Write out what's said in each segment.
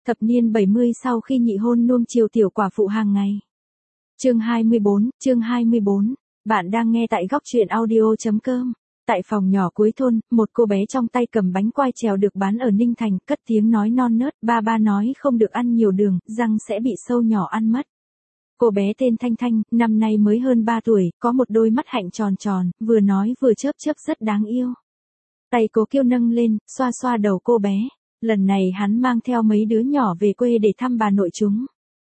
Thập niên 70 sau khi nhị hôn nuông chiều tiểu quả phụ hàng ngày. Chương 24. Bạn đang nghe tại góc truyện audio.com. Tại phòng nhỏ cuối thôn, một cô bé trong tay cầm bánh quai trèo được bán ở Ninh Thành, cất tiếng nói non nớt, ba nói không được ăn nhiều đường, răng sẽ bị sâu nhỏ ăn mất. Cô bé tên Thanh Thanh, năm nay mới hơn 3 tuổi, có một đôi mắt hạnh tròn tròn, vừa nói vừa chớp rất đáng yêu. Tay Cố Kiêu nâng lên, xoa xoa đầu cô bé. Lần này hắn mang theo mấy đứa nhỏ về quê để thăm bà nội chúng.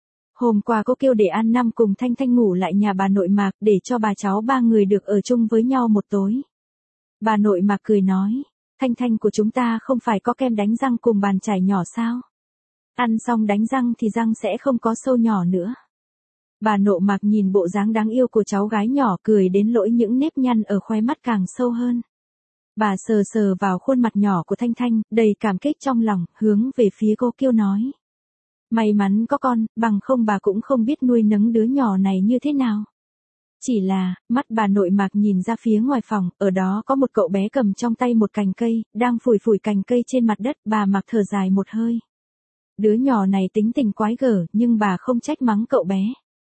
Hôm qua Cố Kiêu để An Năm cùng Thanh Thanh ngủ lại nhà bà nội Mạc để cho bà cháu ba người được ở chung với nhau một tối. Bà nội Mạc cười nói, Thanh Thanh của chúng ta không phải có kem đánh răng cùng bàn chải nhỏ sao? Ăn xong đánh răng thì răng sẽ không có sâu nhỏ nữa. Bà nội Mạc nhìn bộ dáng đáng yêu của cháu gái nhỏ cười đến lỗi những nếp nhăn ở khóe mắt càng sâu hơn. Bà sờ sờ vào khuôn mặt nhỏ của Thanh Thanh, đầy cảm kích trong lòng, hướng về phía Cố Kiêu nói. May mắn có con, bằng không bà cũng không biết nuôi nấng đứa nhỏ này như thế nào. Chỉ là, mắt bà nội Mạc nhìn ra phía ngoài phòng, ở đó có một cậu bé cầm trong tay một cành cây, đang phủi cành cây trên mặt đất, bà Mạc thở dài một hơi. Đứa nhỏ này tính tình quái gở, nhưng bà không trách mắng cậu bé.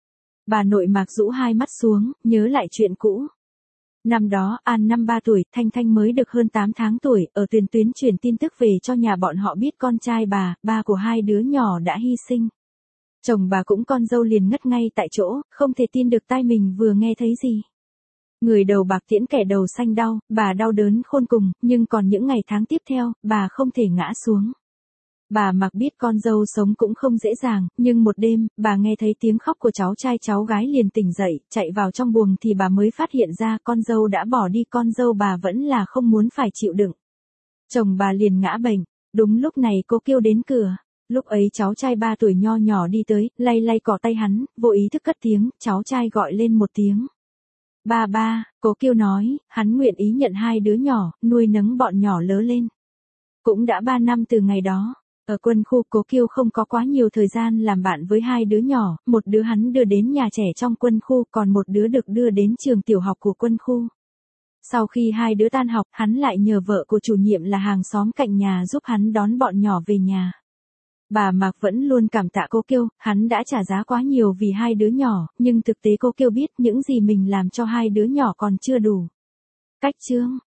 Bà nội Mạc rũ hai mắt xuống, nhớ lại chuyện cũ. Năm đó, An Năm 3 tuổi, Thanh Thanh mới được hơn 8 tháng tuổi, ở tuyến truyền tin tức về cho nhà bọn họ biết con trai bà, ba của hai đứa nhỏ đã hy sinh. Chồng bà cũng con dâu liền ngất ngay tại chỗ, không thể tin được tai mình vừa nghe thấy gì. Người đầu bạc tiễn kẻ đầu xanh đau, bà đau đớn khôn cùng, nhưng còn những ngày tháng tiếp theo, bà không thể ngã xuống. Bà Mạc biết con dâu sống cũng không dễ dàng, nhưng một đêm, bà nghe thấy tiếng khóc của cháu trai cháu gái liền tỉnh dậy, chạy vào trong buồng thì bà mới phát hiện ra con dâu đã bỏ đi, con dâu bà vẫn là không muốn phải chịu đựng. Chồng bà liền ngã bệnh, đúng lúc này Cố Kiêu đến cửa, lúc ấy cháu trai 3 tuổi nho nhỏ đi tới, lay cỏ tay hắn, vô ý thức cất tiếng, cháu trai gọi lên một tiếng. Ba, Cố Kiêu nói, hắn nguyện ý nhận hai đứa nhỏ, nuôi nấng bọn nhỏ lớn lên. Cũng đã 3 năm từ ngày đó. Ở quân khu, Cố Kiêu không có quá nhiều thời gian làm bạn với hai đứa nhỏ, một đứa hắn đưa đến nhà trẻ trong quân khu, còn một đứa được đưa đến trường tiểu học của quân khu. Sau khi hai đứa tan học, hắn lại nhờ vợ của chủ nhiệm là hàng xóm cạnh nhà giúp hắn đón bọn nhỏ về nhà. Bà Mạc vẫn luôn cảm tạ Cố Kiêu, hắn đã trả giá quá nhiều vì hai đứa nhỏ, nhưng thực tế Cố Kiêu biết những gì mình làm cho hai đứa nhỏ còn chưa đủ. Cách chương